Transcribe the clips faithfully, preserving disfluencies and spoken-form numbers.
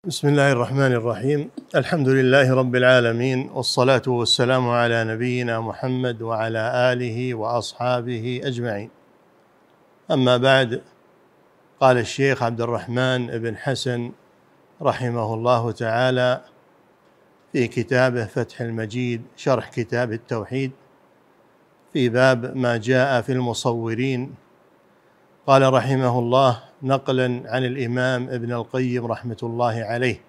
بسم الله الرحمن الرحيم. الحمد لله رب العالمين، والصلاة والسلام على نبينا محمد وعلى آله وأصحابه أجمعين. أما بعد، قال الشيخ عبد الرحمن بن حسن رحمه الله تعالى في كتابه فتح المجيد شرح كتاب التوحيد في باب ما جاء في المصورين، قال رحمه الله نقلا عن الإمام ابن القيم رحمة الله عليه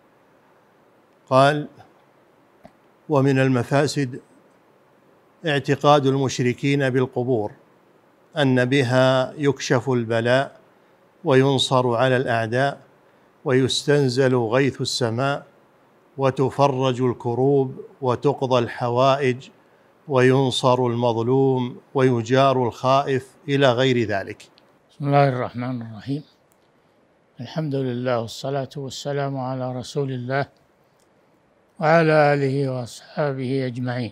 قال: ومن المفاسد اعتقاد المشركين بالقبور أن بها يكشف البلاء وينصر على الأعداء ويستنزل غيث السماء وتفرج الكروب وتقضى الحوائج وينصر المظلوم ويجار الخائف إلى غير ذلك. بسم الله الرحمن الرحيم. الحمد لله والصلاة والسلام على رسول الله وعلى آله وأصحابه أجمعين.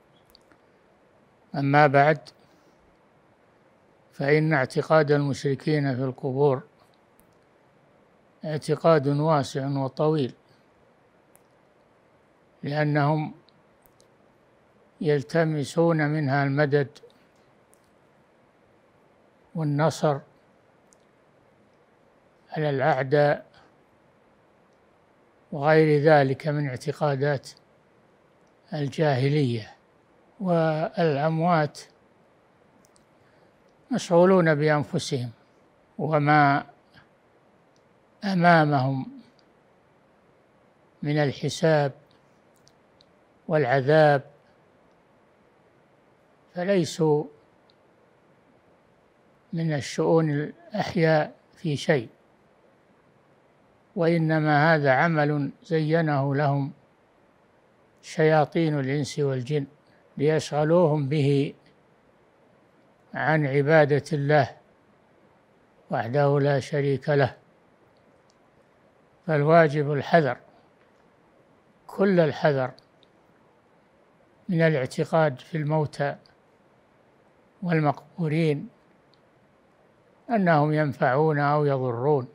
أما بعد، فإن اعتقاد المشركين في القبور اعتقاد واسع وطويل، لأنهم يلتمسون منها المدد والنصر على الأعداء وغير ذلك من اعتقادات الجاهلية. والأموات مشغولون بأنفسهم وما أمامهم من الحساب والعذاب، فليسوا من الشؤون الأحياء في شيء، وإنما هذا عمل زينه لهم شياطين الإنس والجن ليشغلوهم به عن عبادة الله وحده لا شريك له. فالواجب الحذر، كل الحذر من الاعتقاد في الموتى والمقبورين أنهم ينفعون أو يضرون،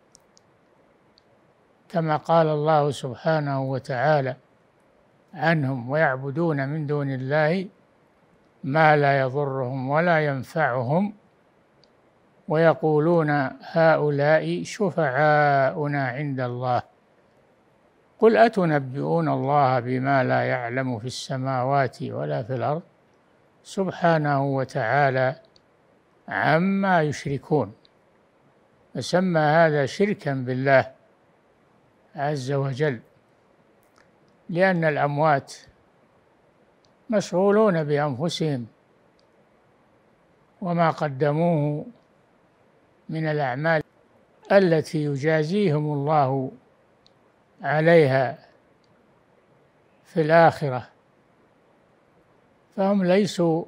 كما قال الله سبحانه وتعالى عنهم: ويعبدون من دون الله ما لا يضرهم ولا ينفعهم ويقولون هؤلاء شفعاؤنا عند الله قل أتنبئون الله بما لا يعلم في السماوات ولا في الأرض سبحانه وتعالى عما يشركون. فسمى هذا شركا بالله عز وجل، لأن الأموات مشغولون بأنفسهم وما قدموه من الأعمال التي يجازيهم الله عليها في الآخرة، فهم ليسوا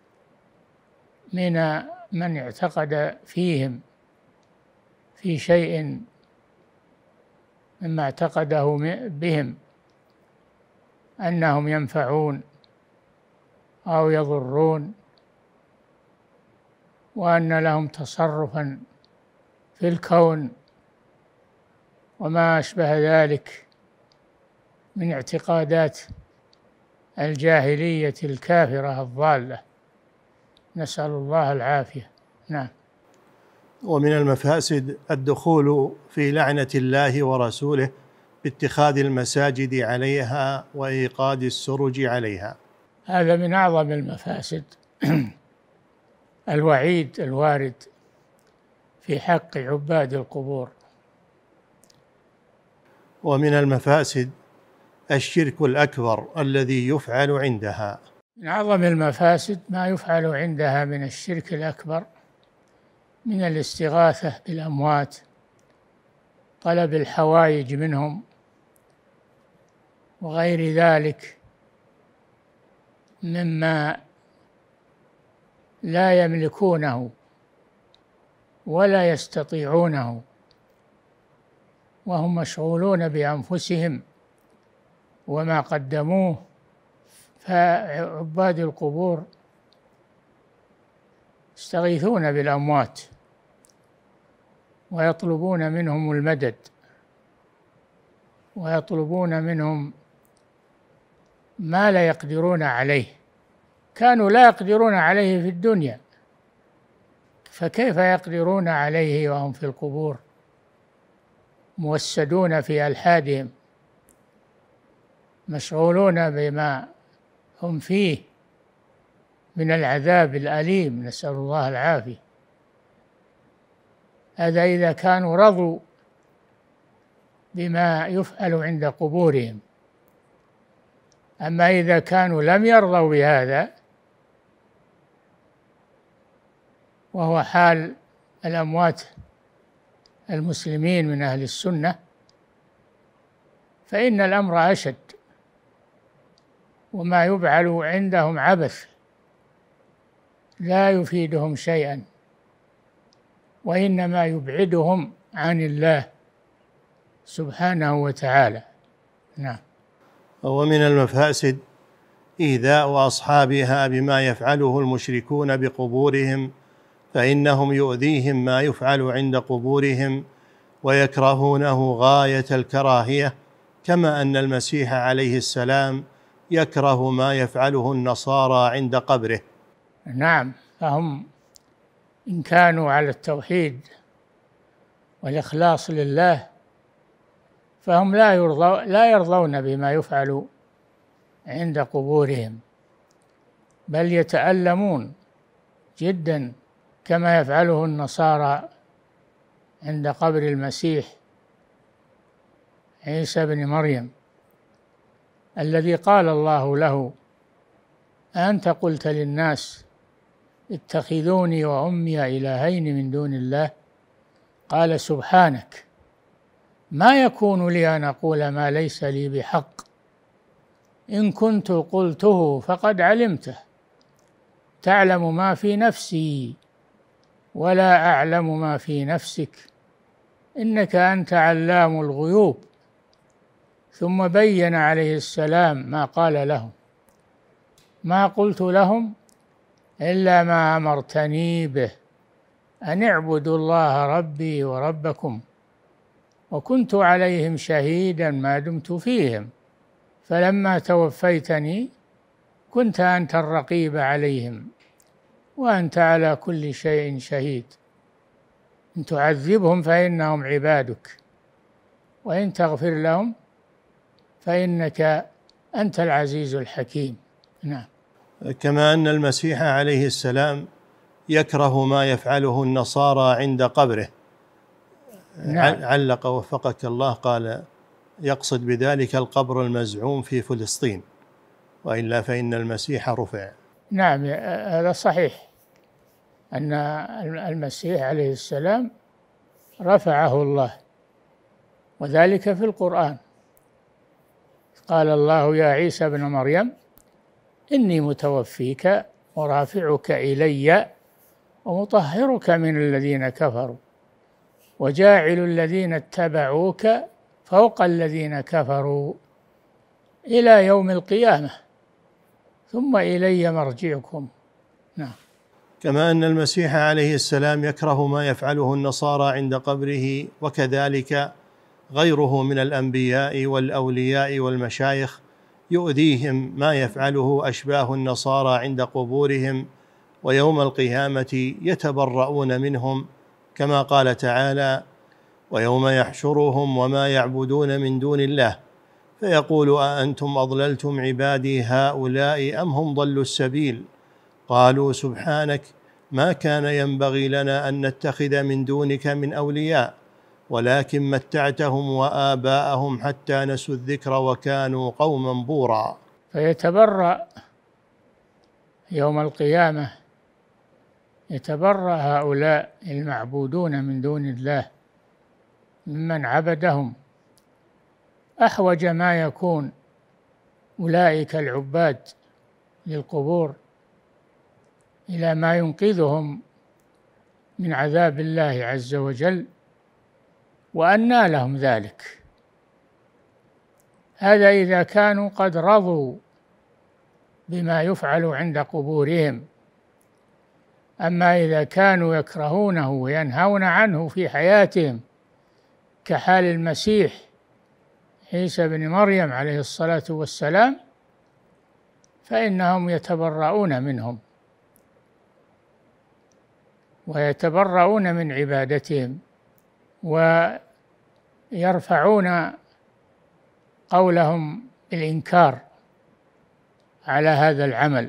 من من اعتقد فيهم في شيء مما اعتقده بهم أنهم ينفعون أو يضرون، وأن لهم تصرفا في الكون وما أشبه ذلك من اعتقادات الجاهلية الكافرة الضالة، نسأل الله العافية. نعم. ومن المفاسد الدخول في لعنة الله ورسوله باتخاذ المساجد عليها وإيقاد السرج عليها. هذا من أعظم المفاسد الوعيد الوارد في حق عباد القبور. ومن المفاسد الشرك الأكبر الذي يفعل عندها. من أعظم المفاسد ما يفعل عندها من الشرك الأكبر، من الاستغاثة بالأموات، طلب الحوائج منهم وغير ذلك مما لا يملكونه ولا يستطيعونه، وهم مشغولون بأنفسهم وما قدموه. فعباد القبور يستغيثون بالأموات ويطلبون منهم المدد ويطلبون منهم ما لا يقدرون عليه، كانوا لا يقدرون عليه في الدنيا، فكيف يقدرون عليه وهم في القبور موسدون في ألحادهم مشغولون بما هم فيه من العذاب الأليم، نسأل الله العافية. هذا إذا كانوا رضوا بما يفعل عند قبورهم. أما إذا كانوا لم يرضوا بهذا، وهو حال الأموات المسلمين من أهل السنة، فإن الأمر أشد، وما يفعل عندهم عبث لا يفيدهم شيئا، وإنما يبعدهم عن الله سبحانه وتعالى. نعم. ومن المفاسد إيذاء أصحابها بما يفعله المشركون بقبورهم، فإنهم يؤذيهم ما يفعل عند قبورهم ويكرهونه غاية الكراهية، كما أن المسيح عليه السلام يكره ما يفعله النصارى عند قبره. نعم، فهم إن كانوا على التوحيد والإخلاص لله فهم لا يرضون لا يرضون بما يفعل عند قبورهم، بل يتألمون جدا كما يفعله النصارى عند قبر المسيح عيسى بن مريم، الذي قال الله له: أنت قلت للناس اتخذوني وأمي إلهين من دون الله، قال: سبحانك ما يكون لي أن أقول ما ليس لي بحق، إن كنت قلته فقد علمته، تعلم ما في نفسي ولا أعلم ما في نفسك، إنك أنت علام الغيوب. ثم بين عليه السلام ما قال لهم: ما قلت لهم إلا ما أمرتني به، أن اعبدوا الله ربي وربكم، وكنت عليهم شهيدا ما دمت فيهم، فلما توفيتني كنت أنت الرقيب عليهم، وأنت على كل شيء شهيد، إن تعذبهم فإنهم عبادك، وإن تغفر لهم فإنك أنت العزيز الحكيم. نعم. كما أن المسيح عليه السلام يكره ما يفعله النصارى عند قبره. نعم. علق وفقك الله، قال: يقصد بذلك القبر المزعوم في فلسطين، وإلا فإن المسيح رفع. نعم، هذا صحيح، أن المسيح عليه السلام رفعه الله، وذلك في القرآن. قال الله: يا عيسى ابن مريم إني متوفيك ورافعك إلي ومطهرك من الذين كفروا وجاعل الذين اتبعوك فوق الذين كفروا إلى يوم القيامة ثم إلي مرجعكم. نعم. كما أن المسيح عليه السلام يكره ما يفعله النصارى عند قبره، وكذلك غيره من الأنبياء والأولياء والمشايخ يؤذيهم ما يفعله أشباه النصارى عند قبورهم، ويوم القيامة يتبرؤون منهم، كما قال تعالى: ويوم يحشرهم وما يعبدون من دون الله فيقول أأنتم أضللتم عبادي هؤلاء أم هم ضلوا السبيل، قالوا سبحانك ما كان ينبغي لنا أن نتخذ من دونك من أولياء ولكن متعتهم وآباءهم حتى نسوا الذكر وكانوا قوما بورا. فيتبرأ يوم القيامة، يتبرأ هؤلاء المعبودون من دون الله ممن عبدهم. أحوج ما يكون أولئك العباد للقبور إلى ما ينقذهم من عذاب الله عز وجل، وأنى لهم ذلك. هذا إذا كانوا قد رضوا بما يفعل عند قبورهم. أما إذا كانوا يكرهونه وينهون عنه في حياتهم كحال المسيح عيسى بن مريم عليه الصلاة والسلام فإنهم يتبرؤون منهم ويتبرؤون من عبادتهم، ويرفعون قولهم بالإنكار على هذا العمل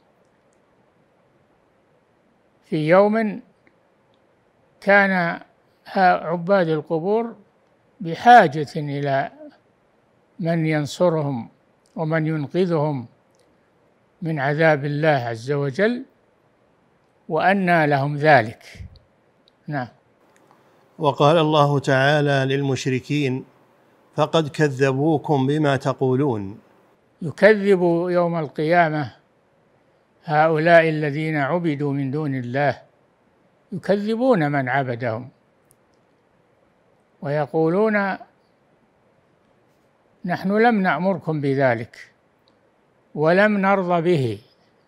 في يوم كان عباد القبور بحاجة إلى من ينصرهم ومن ينقذهم من عذاب الله عز وجل، وأنى لهم ذلك. نعم. وقال الله تعالى للمشركين: فقد كذبوكم بما تقولون. يكذب يوم القيامة هؤلاء الذين عبدوا من دون الله، يكذبون من عبدهم ويقولون: نحن لم نأمركم بذلك ولم نرضى به.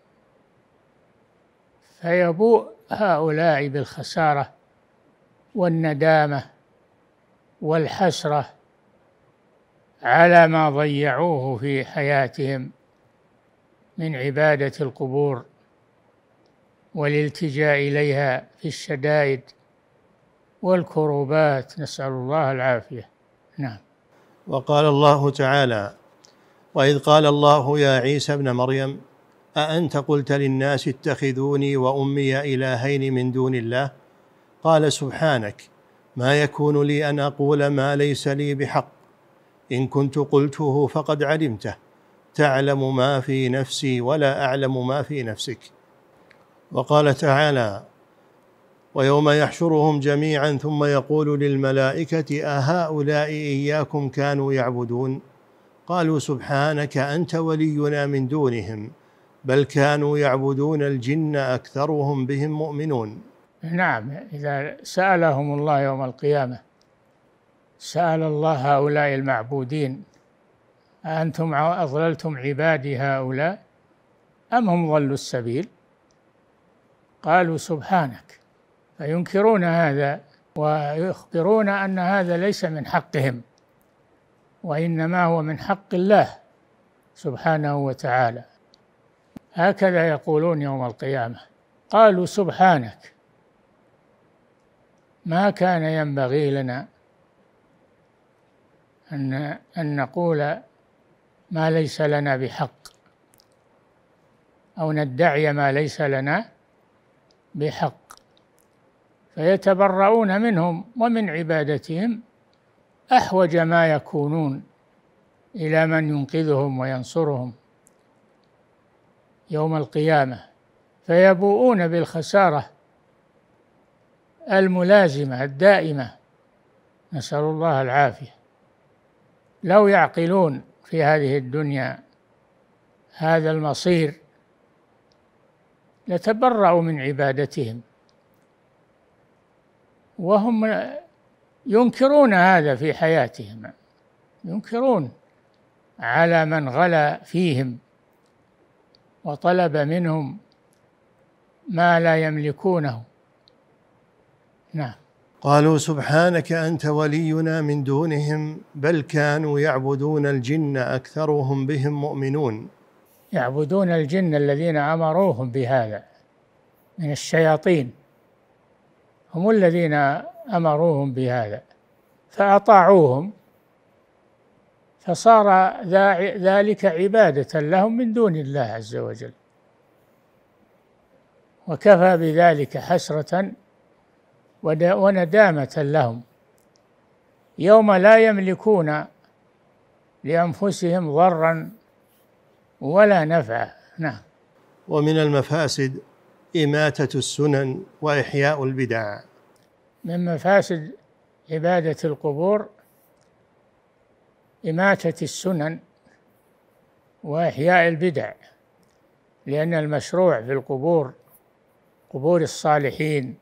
فيبوء هؤلاء بالخسارة والندامة والحسرة على ما ضيعوه في حياتهم من عبادة القبور والالتجاء إليها في الشدائد والكروبات، نسأل الله العافية. نعم. وقال الله تعالى: وإذ قال الله يا عيسى ابن مريم أأنت قلت للناس اتخذوني وأمي إلهين من دون الله؟ قال سبحانك، ما يكون لي أن أقول ما ليس لي بحق، إن كنت قلته فقد علمته، تعلم ما في نفسي ولا أعلم ما في نفسك. وقال تعالى: ويوم يحشرهم جميعا ثم يقول للملائكة أهؤلاء إياكم كانوا يعبدون؟ قالوا سبحانك أنت ولينا من دونهم، بل كانوا يعبدون الجن أكثرهم بهم مؤمنون. نعم. إذا سألهم الله يوم القيامة، سأل الله هؤلاء المعبودين: أأنتم أضللتم عبادي هؤلاء أم هم ضلوا السبيل؟ قالوا سبحانك، فينكرون هذا ويخبرون أن هذا ليس من حقهم، وإنما هو من حق الله سبحانه وتعالى. هكذا يقولون يوم القيامة. قالوا سبحانك، ما كان ينبغي لنا أن أن نقول ما ليس لنا بحق أو ندعي ما ليس لنا بحق. فيتبرؤون منهم ومن عبادتهم أحوج ما يكونون إلى من ينقذهم وينصرهم يوم القيامة، فيبوؤون بالخسارة الملازمة الدائمة، نسأل الله العافية. لو يعقلون في هذه الدنيا هذا المصير لتبرؤوا من عبادتهم، وهم ينكرون هذا في حياتهم، ينكرون على من غلا فيهم وطلب منهم ما لا يملكونه. نعم. قالوا سبحانك أنت ولينا من دونهم، بل كانوا يعبدون الجن أكثرهم بهم مؤمنون. يعبدون الجن الذين أمروهم بهذا من الشياطين، هم الذين أمروهم بهذا فأطاعوهم، فصار ذلك عبادة لهم من دون الله عز وجل، وكفى بذلك حسرة وندامة لهم يوم لا يملكون لأنفسهم ضرا ولا نفعا. نعم. ومن المفاسد إماتة السنن وإحياء البدع. من مفاسد عبادة القبور إماتة السنن وإحياء البدع، لأن المشروع في القبور، قبور الصالحين،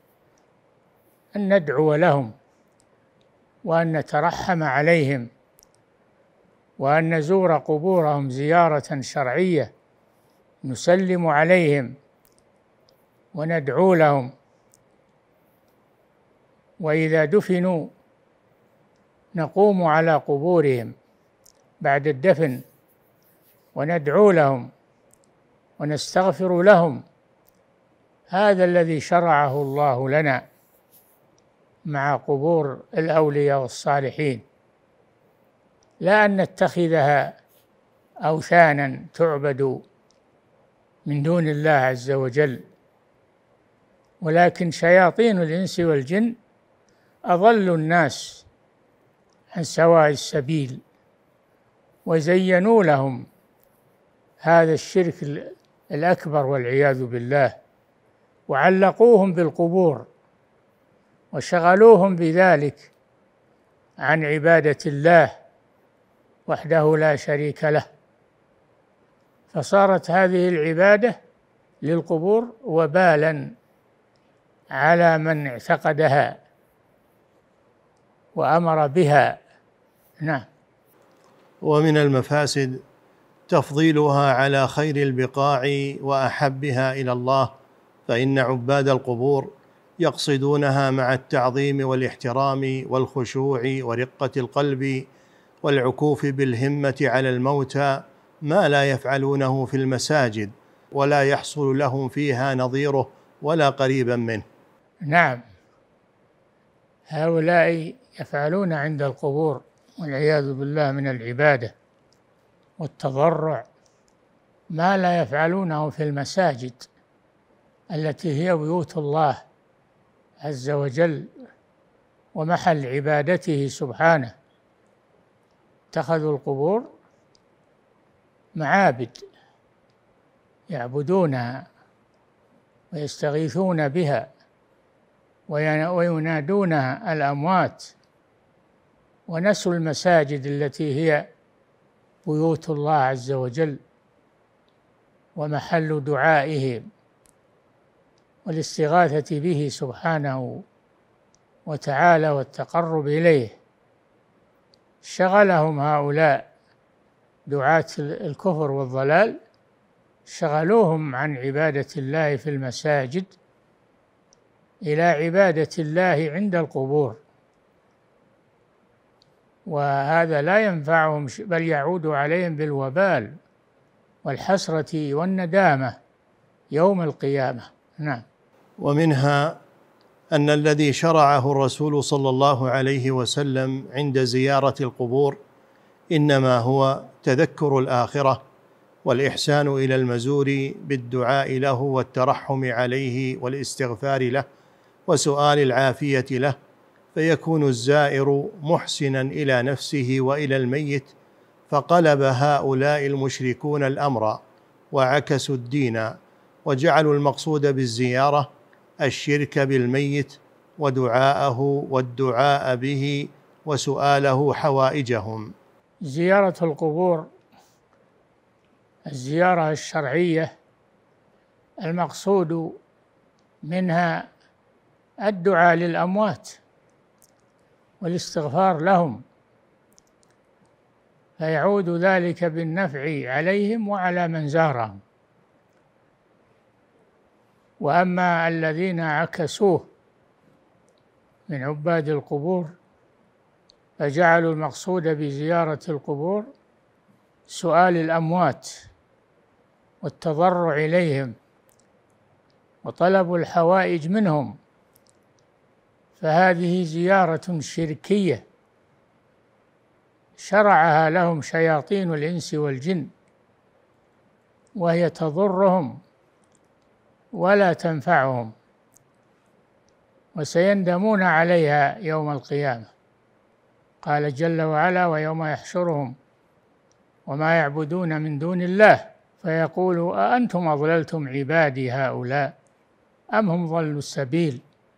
أن ندعو لهم وأن نترحم عليهم وأن نزور قبورهم زيارة شرعية، نسلم عليهم وندعو لهم، وإذا دفنوا نقوم على قبورهم بعد الدفن وندعو لهم ونستغفر لهم. هذا الذي شرعه الله لنا مع قبور الأولياء والصالحين، لا أن نتخذها أوثانا تعبد من دون الله عز وجل. ولكن شياطين الإنس والجن أضلوا الناس عن سواء السبيل، وزينوا لهم هذا الشرك الأكبر والعياذ بالله، وعلقوهم بالقبور وشغلوهم بذلك عن عبادة الله وحده لا شريك له، فصارت هذه العبادة للقبور وبالا على من اعتقدها وأمر بها. نعم. ومن المفاسد تفضيلها على خير البقاع وأحبها إلى الله، فإن عباد القبور يقصدونها مع التعظيم والاحترام والخشوع ورقة القلب والعكوف بالهمة على الموتى ما لا يفعلونه في المساجد ولا يحصل لهم فيها نظيره ولا قريبا منه. نعم، هؤلاء يفعلون عند القبور والعياذ بالله من العبادة والتضرع ما لا يفعلونه في المساجد التي هي بيوت الله عز وجل ومحل عبادته سبحانه. اتخذوا القبور معابد يعبدونها ويستغيثون بها وينادونها الأموات، ونسوا المساجد التي هي بيوت الله عز وجل ومحل دعائهم والاستغاثة به سبحانه وتعالى والتقرب إليه. شغلهم هؤلاء دعاة الكفر والضلال، شغلوهم عن عبادة الله في المساجد إلى عبادة الله عند القبور، وهذا لا ينفعهم بل يعود عليهم بالوبال والحسرة والندامة يوم القيامة. نعم. ومنها أن الذي شرعه الرسول صلى الله عليه وسلم عند زيارة القبور إنما هو تذكر الآخرة والإحسان إلى المزور بالدعاء له والترحم عليه والاستغفار له وسؤال العافية له، فيكون الزائر محسنا إلى نفسه وإلى الميت. فقلب هؤلاء المشركون الأمر وعكسوا الدين وجعلوا المقصود بالزيارة الشرك بالميت ودعاءه والدعاء به وسؤاله حوائجهم. زيارة القبور الزيارة الشرعية المقصود منها الدعاء للأموات والاستغفار لهم، فيعود ذلك بالنفع عليهم وعلى من زارهم. وأما الذين عكسوه من عباد القبور فجعلوا المقصود بزيارة القبور سؤال الأموات والتضرع إليهم وطلب الحوائج منهم، فهذه زيارة شركية شرعها لهم شياطين الإنس والجن، وهي تضرهم ولا تنفعهم، وسيندمون عليها يوم القيامة. قال جل وعلا: ويوم يحشرهم وما يعبدون من دون الله فيقول أأنتم أضللتم عبادي هؤلاء أم هم ضلوا السبيل.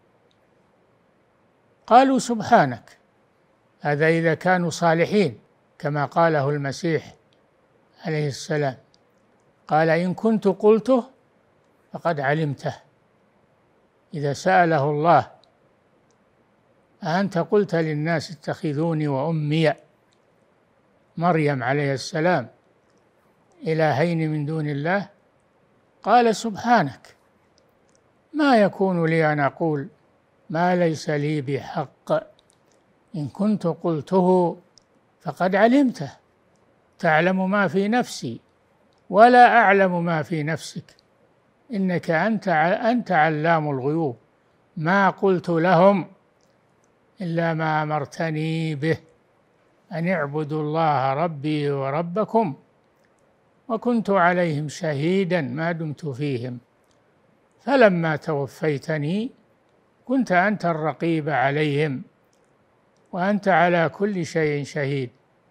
قالوا سبحانك، هذا إذا كانوا صالحين كما قاله المسيح عليه السلام، قال: إن كنت قلته فقد علمته. إذا سأله الله: أأنت قلت للناس اتخذوني وأمي مريم عليه السلام إلهين من دون الله؟ قال: سبحانك، ما يكون لي أن أقول ما ليس لي بحق، إن كنت قلته فقد علمته. تعلم ما في نفسي ولا أعلم ما في نفسك إنك أنت أنت علام الغيوب. ما قلت لهم إلا ما أمرتني به أن اعبدوا الله ربي وربكم وكنت عليهم شهيدا ما دمت فيهم فلما توفيتني كنت أنت الرقيب عليهم وأنت على كل شيء شهيد.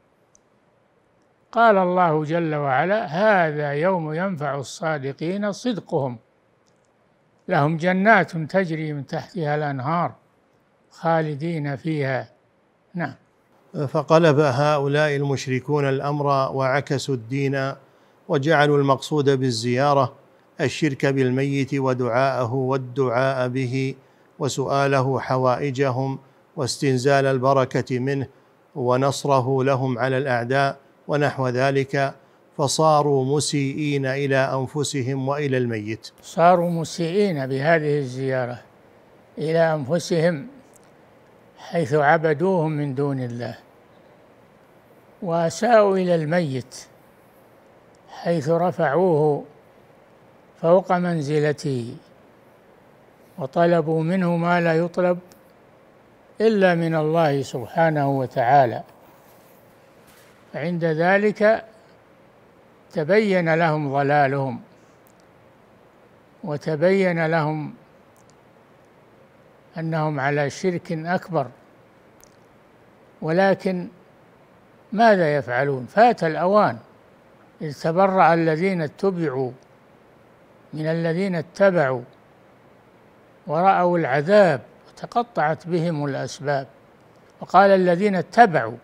قال الله جل وعلا: هذا يوم ينفع الصادقين صدقهم لهم جنات تجري من تحتها الأنهار خالدين فيها. نعم. فقلب هؤلاء المشركون الأمر وعكسوا الدين وجعلوا المقصود بالزيارة الشرك بالميت ودعاءه والدعاء به وسؤاله حوائجهم واستنزال البركة منه ونصره لهم على الأعداء ونحو ذلك، فصاروا مسيئين إلى أنفسهم وإلى الميت. صاروا مسيئين بهذه الزيارة إلى أنفسهم حيث عبدوهم من دون الله، وأساءوا إلى الميت حيث رفعوه فوق منزلته وطلبوا منه ما لا يطلب إلا من الله سبحانه وتعالى. فعند ذلك تبين لهم ضلالهم وتبين لهم أنهم على شرك أكبر، ولكن ماذا يفعلون؟ فات الأوان، إذ تبرأ الذين اتبعوا من الذين اتبعوا ورأوا العذاب وتقطعت بهم الأسباب. وقال الذين اتبعوا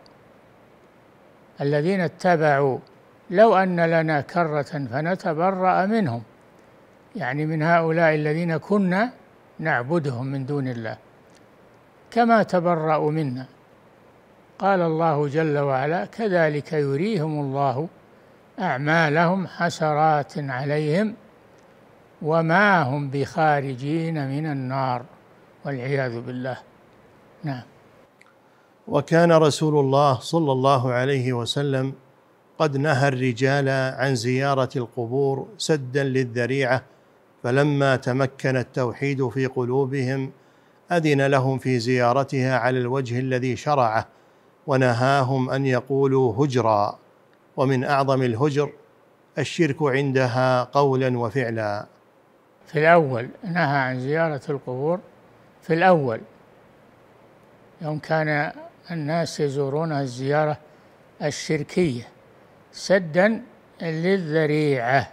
الذين اتبعوا لو أن لنا كرة فنتبرأ منهم، يعني من هؤلاء الذين كنا نعبدهم من دون الله كما تبرأوا منا. قال الله جل وعلا: كذلك يريهم الله أعمالهم حسرات عليهم وما هم بخارجين من النار والعياذ بالله. نعم. وكان رسول الله صلى الله عليه وسلم قد نهى الرجال عن زيارة القبور سدا للذريعة، فلما تمكن التوحيد في قلوبهم أذن لهم في زيارتها على الوجه الذي شرعه، ونهاهم أن يقولوا هجرا، ومن أعظم الهجر الشرك عندها قولا وفعلا. في الأول نهى عن زيارة القبور، في الأول يوم كان الناس يزورون الزيارة الشركية سدا للذريعة،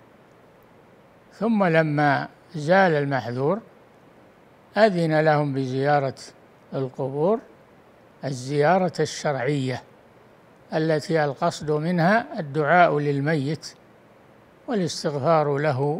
ثم لما زال المحذور أذن لهم بزيارة القبور الزيارة الشرعية التي القصد منها الدعاء للميت والاستغفار له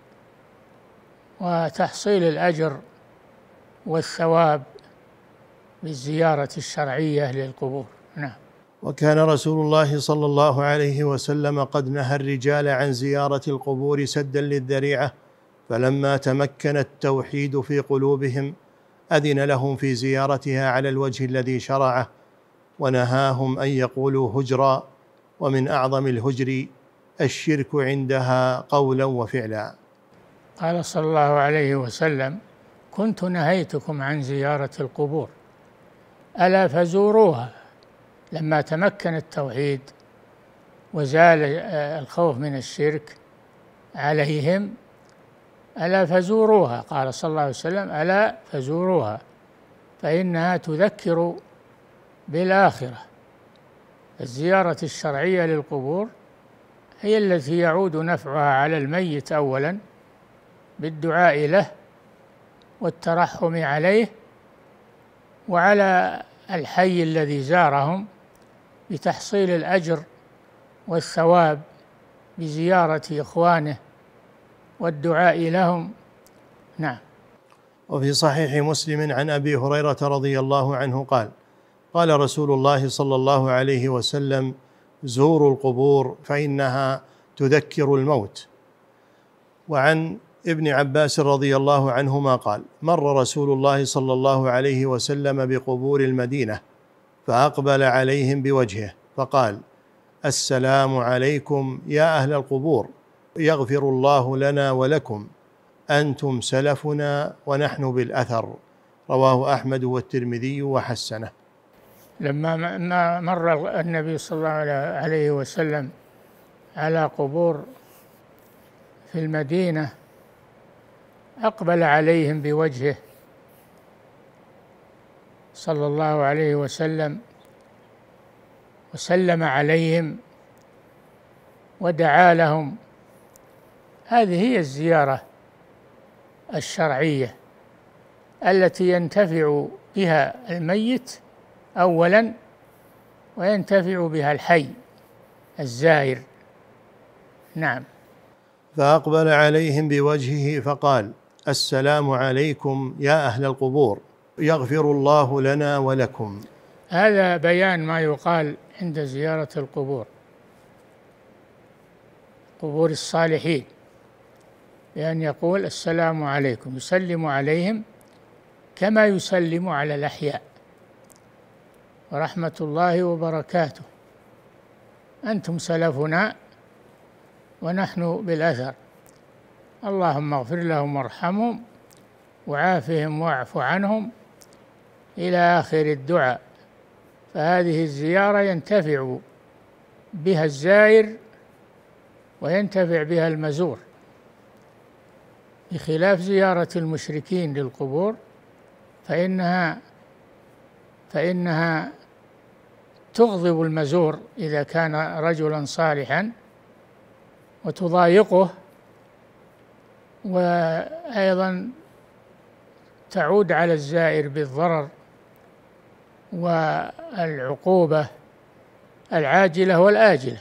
وتحصيل الأجر والثواب بالزيارة الشرعية للقبور. نعم. وكان رسول الله صلى الله عليه وسلم قد نهى الرجال عن زيارة القبور سدا للذريعة، فلما تمكن التوحيد في قلوبهم أذن لهم في زيارتها على الوجه الذي شرعه، ونهاهم أن يقولوا هجرا، ومن أعظم الهجر الشرك عندها قولا وفعلا. قال صلى الله عليه وسلم: كنت نهيتكم عن زيارة القبور ألا فزوروها. لما تمكن التوحيد وزال الخوف من الشرك عليهم ألا فزوروها، قال صلى الله عليه وسلم: ألا فزوروها فإنها تذكر بالآخرة. الزيارة الشرعية للقبور هي التي يعود نفعها على الميت أولا بالدعاء له والترحم عليه، وعلى الحي الذي زارهم بتحصيل الأجر والثواب بزيارة إخوانه والدعاء لهم. نعم. وفي صحيح مسلم عن أبي هريرة رضي الله عنه قال: قال رسول الله صلى الله عليه وسلم: زوروا القبور فإنها تذكر الموت. وعن ابن عباس رضي الله عنهما قال: مر رسول الله صلى الله عليه وسلم بقبور المدينة فأقبل عليهم بوجهه فقال: السلام عليكم يا أهل القبور، يغفر الله لنا ولكم، أنتم سلفنا ونحن بالأثر. رواه أحمد والترمذي وحسنه. لما مر النبي صلى الله عليه وسلم على قبور في المدينة أقبل عليهم بوجهه صلى الله عليه وسلم وسلم عليهم ودعا لهم. هذه هي الزيارة الشرعية التي ينتفع بها الميت أولا وينتفع بها الحي الزائر. نعم. فأقبل عليهم بوجهه فقال: السلام عليكم يا أهل القبور، يغفر الله لنا ولكم. هذا بيان ما يقال عند زيارة القبور، قبور الصالحين، بأن يقول السلام عليكم، يسلم عليهم كما يسلم على الأحياء، ورحمة الله وبركاته، أنتم سلفنا ونحن بالأثر، اللهم اغفر لهم وارحمهم وعافهم واعف عنهم، إلى آخر الدعاء. فهذه الزيارة ينتفع بها الزائر وينتفع بها المزور، بخلاف زيارة المشركين للقبور فإنها فإنها تغضب المزور إذا كان رجلا صالحا وتضايقه، وأيضا تعود على الزائر بالضرر والعقوبة العاجلة والآجلة،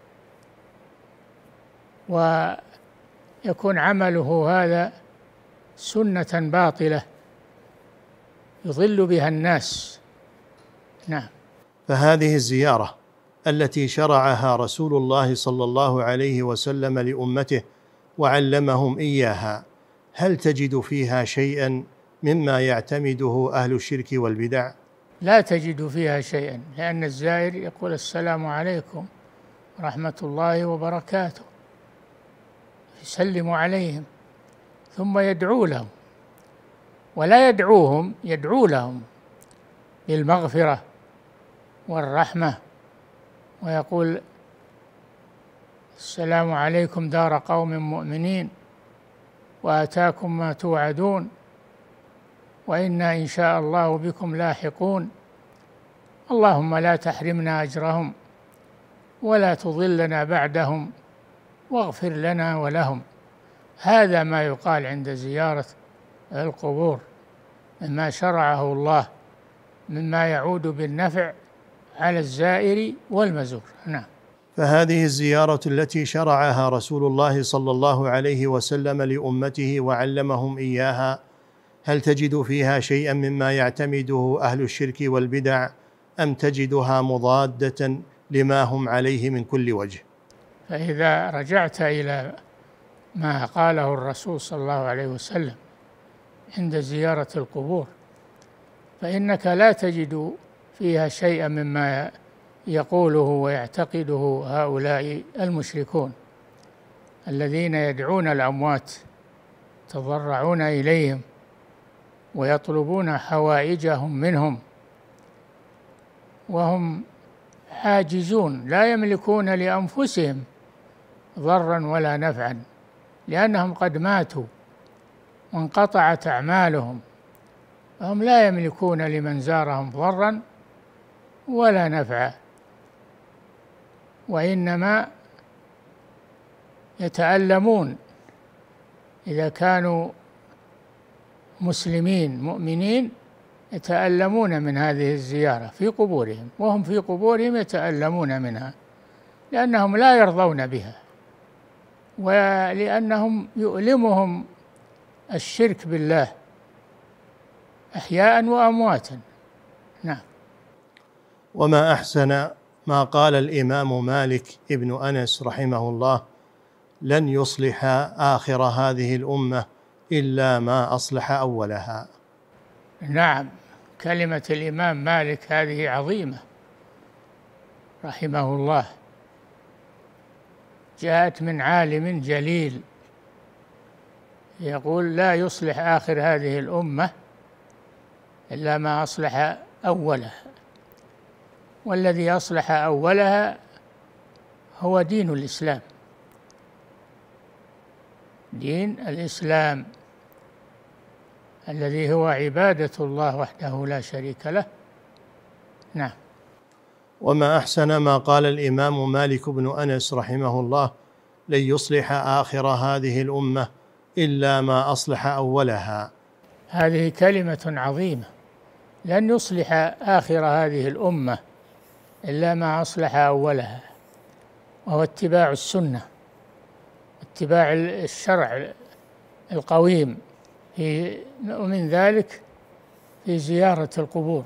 ويكون عمله هذا سنة باطلة يضل بها الناس. نعم. فهذه الزيارة التي شرعها رسول الله صلى الله عليه وسلم لأمته وعلمهم إياها، هل تجد فيها شيئا مما يعتمده أهل الشرك والبدع؟ لا تجد فيها شيئا، لأن الزائر يقول السلام عليكم ورحمة الله وبركاته، يسلم عليهم ثم يدعو لهم، ولا يدعوهم، يدعو لهم بالمغفرة والرحمة، ويقول السلام عليكم دار قوم مؤمنين وآتاكم ما توعدون وإنا إن شاء الله بكم لاحقون، اللهم لا تحرمنا أجرهم ولا تضلنا بعدهم واغفر لنا ولهم. هذا ما يقال عند زيارة القبور مما شرعه الله، مما يعود بالنفع على الزائر والمزور. نعم. فهذه الزيارة التي شرعها رسول الله صلى الله عليه وسلم لأمته وعلمهم إياها، هل تجد فيها شيئا مما يعتمده أهل الشرك والبدع، أم تجدها مضادة لما هم عليه من كل وجه؟ فإذا رجعت إلى ما قاله الرسول صلى الله عليه وسلم عند زيارة القبور فإنك لا تجد فيها شيئا مما يقوله ويعتقده هؤلاء المشركون الذين يدعون الأموات، يتضرعون إليهم ويطلبون حوائجهم منهم وهم عاجزون، لا يملكون لأنفسهم ضرا ولا نفعا، لأنهم قد ماتوا وانقطعت أعمالهم، فهم لا يملكون لمن زارهم ضرا ولا نفعا، وإنما يتألمون إذا كانوا مسلمين مؤمنين، يتألمون من هذه الزيارة في قبورهم، وهم في قبورهم يتألمون منها لأنهم لا يرضون بها، ولأنهم يؤلمهم الشرك بالله أحياء وأمواتا. نعم. وما أحسن ما قال الإمام مالك ابن أنس رحمه الله: لن يصلح آخر هذه الأمة إلا ما أصلح أولها. نعم، كلمة الإمام مالك هذه عظيمة رحمه الله، جاءت من عالم جليل يقول: لا يصلح آخر هذه الأمة إلا ما أصلح أولها، والذي أصلح أولها هو دين الإسلام، دين الإسلام الذي هو عبادة الله وحده لا شريك له. نعم. وما أحسن ما قال الإمام مالك بن أنس رحمه الله: لن يصلح آخر هذه الأمة إلا ما أصلح أولها. هذه كلمة عظيمة، لن يصلح آخر هذه الأمة إلا ما أصلح أولها، وهو اتباع السنة، اتباع الشرع القويم، في ومن ذلك في زيارة القبور،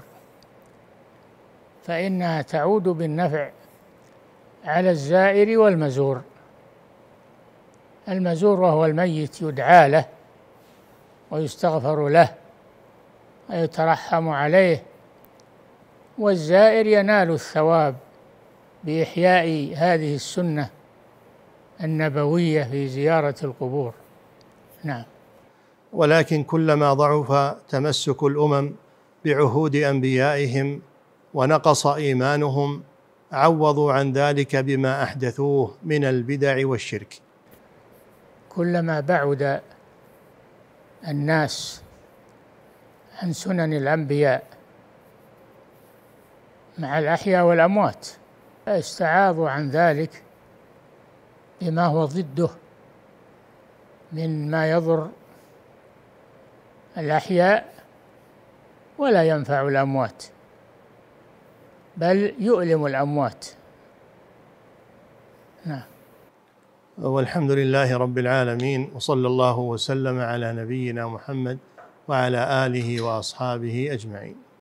فإنها تعود بالنفع على الزائر والمزور. المزور وهو الميت يدعى له ويستغفر له ويترحم عليه، والزائر ينال الثواب بإحياء هذه السنة النبوية في زيارة القبور. نعم. ولكن كلما ضعف تمسك الأمم بعهود أنبيائهم ونقص إيمانهم عوضوا عن ذلك بما أحدثوه من البدع والشرك. كلما بعد الناس عن سنن الأنبياء مع الأحياء والأموات استعاضوا عن ذلك بما هو ضده مما يضر الأحياء ولا ينفع الأموات، بل يؤلم الأموات. نعم. والحمد لله رب العالمين، وصلى الله وسلم على نبينا محمد وعلى آله وأصحابه أجمعين.